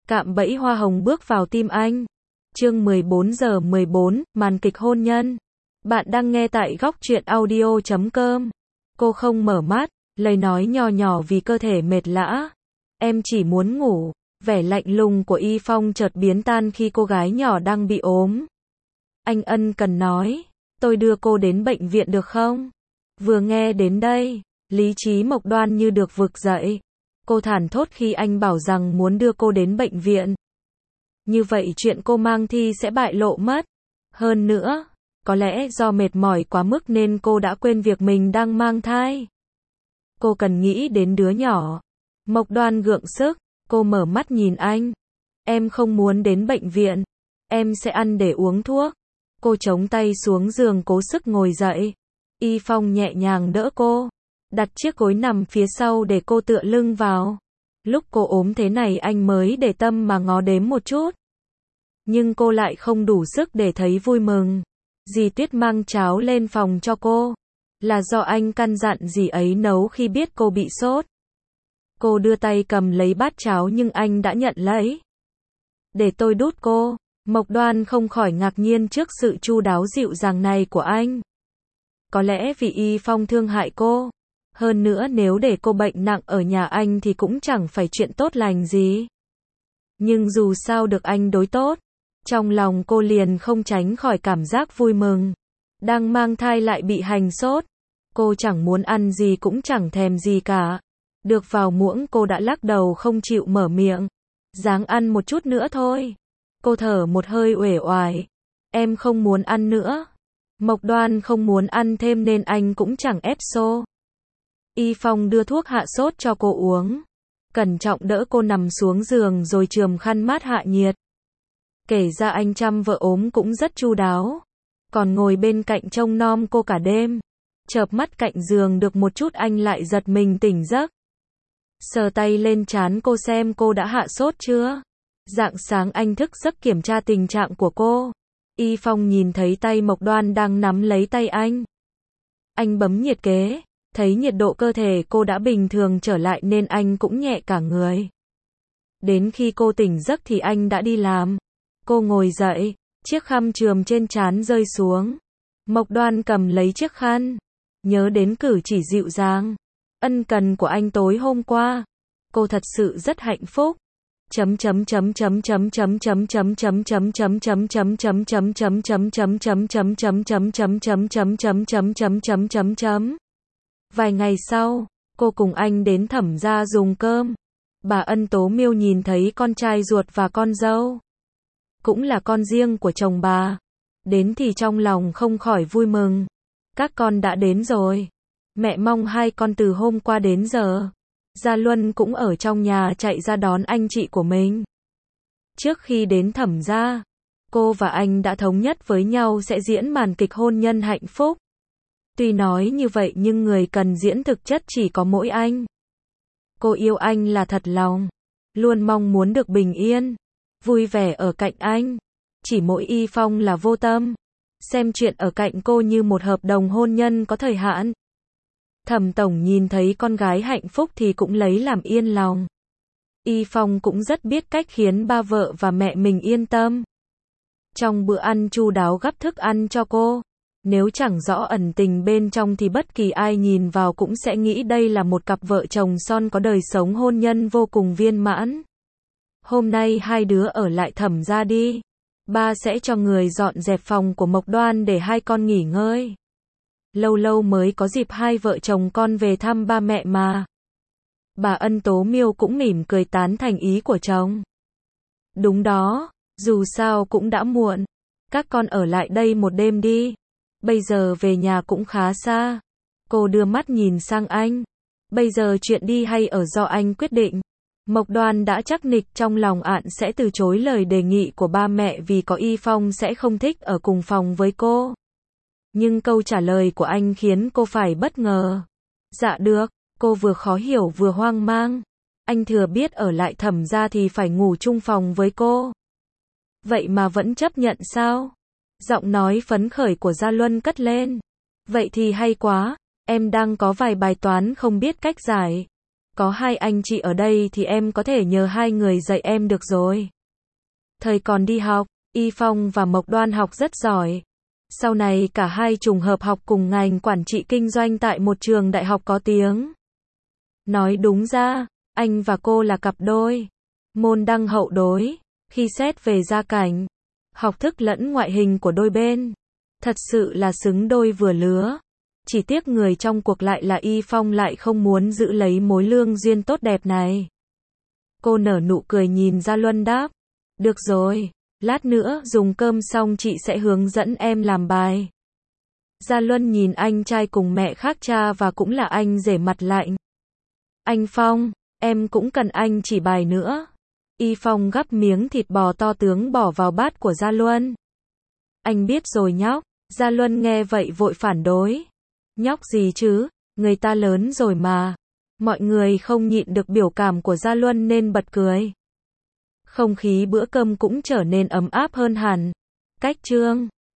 Cạm bẫy hoa hồng bước vào tim anh. Chương 14:14, màn kịch hôn nhân. Bạn đang nghe tại góc truyện audio.com. Cô không mở mắt, lời nói nhỏ nhỏ vì cơ thể mệt lã. Em chỉ muốn ngủ. Vẻ lạnh lùng của Y Phong chợt biến tan khi cô gái nhỏ đang bị ốm. Anh ân cần nói, tôi đưa cô đến bệnh viện được không? Vừa nghe đến đây, lý trí Mộc Đoan như được vực dậy. Cô thản thốt khi anh bảo rằng muốn đưa cô đến bệnh viện. Như vậy chuyện cô mang thi sẽ bại lộ mất. Hơn nữa, có lẽ do mệt mỏi quá mức nên cô đã quên việc mình đang mang thai. Cô cần nghĩ đến đứa nhỏ. Mộc Đoan gượng sức, cô mở mắt nhìn anh. Em không muốn đến bệnh viện. Em sẽ ăn để uống thuốc. Cô chống tay xuống giường cố sức ngồi dậy. Y Phong nhẹ nhàng đỡ cô. Đặt chiếc gối nằm phía sau để cô tựa lưng vào. Lúc cô ốm thế này anh mới để tâm mà ngó đếm một chút. Nhưng cô lại không đủ sức để thấy vui mừng. Dì Tuyết mang cháo lên phòng cho cô. Là do anh căn dặn dì ấy nấu khi biết cô bị sốt. Cô đưa tay cầm lấy bát cháo nhưng anh đã nhận lấy. Để tôi đút cô. Mộc Đoan không khỏi ngạc nhiên trước sự chu đáo dịu dàng này của anh. Có lẽ vì Y Phong thương hại cô. Hơn nữa nếu để cô bệnh nặng ở nhà anh thì cũng chẳng phải chuyện tốt lành gì. Nhưng dù sao được anh đối tốt. Trong lòng cô liền không tránh khỏi cảm giác vui mừng. Đang mang thai lại bị hành sốt. Cô chẳng muốn ăn gì cũng chẳng thèm gì cả. Được vào muỗng cô đã lắc đầu không chịu mở miệng. Ráng ăn một chút nữa thôi. Cô thở một hơi uể oải. Em không muốn ăn nữa. Mộc Đoan không muốn ăn thêm nên anh cũng chẳng ép xô. Y Phong đưa thuốc hạ sốt cho cô uống. Cẩn trọng đỡ cô nằm xuống giường rồi chườm khăn mát hạ nhiệt. Kể ra anh chăm vợ ốm cũng rất chu đáo. Còn ngồi bên cạnh trông nom cô cả đêm. Chợp mắt cạnh giường được một chút anh lại giật mình tỉnh giấc. Sờ tay lên trán cô xem cô đã hạ sốt chưa. Rạng sáng anh thức giấc kiểm tra tình trạng của cô. Y Phong nhìn thấy tay Mộc Đoan đang nắm lấy tay anh. Anh bấm nhiệt kế. Thấy nhiệt độ cơ thể cô đã bình thường trở lại nên anh cũng nhẹ cả người. Đến khi cô tỉnh giấc thì anh đã đi làm. Cô ngồi dậy, chiếc khăn chườm trên trán rơi xuống. Mộc Đoan cầm lấy chiếc khăn. Nhớ đến cử chỉ dịu dàng, ân cần của anh tối hôm qua. Cô thật sự rất hạnh phúc. Vài ngày sau, cô cùng anh đến Thẩm gia dùng cơm. Bà Ân Tố Miêu nhìn thấy con trai ruột và con dâu, cũng là con riêng của chồng bà. Đến thì trong lòng không khỏi vui mừng. Các con đã đến rồi. Mẹ mong hai con từ hôm qua đến giờ. Gia Luân cũng ở trong nhà chạy ra đón anh chị của mình. Trước khi đến Thẩm gia, cô và anh đã thống nhất với nhau sẽ diễn màn kịch hôn nhân hạnh phúc. Tuy nói như vậy nhưng người cần diễn thực chất chỉ có mỗi anh. Cô yêu anh là thật lòng. Luôn mong muốn được bình yên, vui vẻ ở cạnh anh. Chỉ mỗi Y Phong là vô tâm. Xem chuyện ở cạnh cô như một hợp đồng hôn nhân có thời hạn. Thẩm tổng nhìn thấy con gái hạnh phúc thì cũng lấy làm yên lòng. Y Phong cũng rất biết cách khiến ba vợ và mẹ mình yên tâm. Trong bữa ăn chu đáo gắp thức ăn cho cô. Nếu chẳng rõ ẩn tình bên trong thì bất kỳ ai nhìn vào cũng sẽ nghĩ đây là một cặp vợ chồng son có đời sống hôn nhân vô cùng viên mãn. Hôm nay hai đứa ở lại Thẩm gia đi. Ba sẽ cho người dọn dẹp phòng của Mộc Đoan để hai con nghỉ ngơi. Lâu lâu mới có dịp hai vợ chồng con về thăm ba mẹ mà. Bà Ân Tố Miêu cũng mỉm cười tán thành ý của chồng. Đúng đó, dù sao cũng đã muộn. Các con ở lại đây một đêm đi. Bây giờ về nhà cũng khá xa. Cô đưa mắt nhìn sang anh. Bây giờ chuyện đi hay ở do anh quyết định. Mộc Đoan đã chắc nịch trong lòng ạn sẽ từ chối lời đề nghị của ba mẹ vì có Y Phong sẽ không thích ở cùng phòng với cô. Nhưng câu trả lời của anh khiến cô phải bất ngờ. Dạ được, cô vừa khó hiểu vừa hoang mang. Anh thừa biết ở lại Thẩm gia thì phải ngủ chung phòng với cô. Vậy mà vẫn chấp nhận sao? Giọng nói phấn khởi của Gia Luân cất lên. Vậy thì hay quá, em đang có vài bài toán không biết cách giải. Có hai anh chị ở đây thì em có thể nhờ hai người dạy em được rồi. Thời còn đi học, Y Phong và Mộc Đoan học rất giỏi. Sau này cả hai trùng hợp học cùng ngành quản trị kinh doanh tại một trường đại học có tiếng. Nói đúng ra, anh và cô là cặp đôi. Môn đăng hậu đối. Khi xét về gia cảnh, học thức lẫn ngoại hình của đôi bên, thật sự là xứng đôi vừa lứa. Chỉ tiếc người trong cuộc lại là Y Phong lại không muốn giữ lấy mối lương duyên tốt đẹp này. Cô nở nụ cười nhìn Gia Luân đáp. Được rồi, lát nữa dùng cơm xong chị sẽ hướng dẫn em làm bài. Gia Luân nhìn anh trai cùng mẹ khác cha và cũng là anh rể mặt lạnh. Anh Phong, em cũng cần anh chỉ bài nữa. Y Phong gắp miếng thịt bò to tướng bỏ vào bát của Gia Luân. Anh biết rồi nhóc. Gia Luân nghe vậy vội phản đối. Nhóc gì chứ, người ta lớn rồi mà. Mọi người không nhịn được biểu cảm của Gia Luân nên bật cười. Không khí bữa cơm cũng trở nên ấm áp hơn hẳn. Cách chương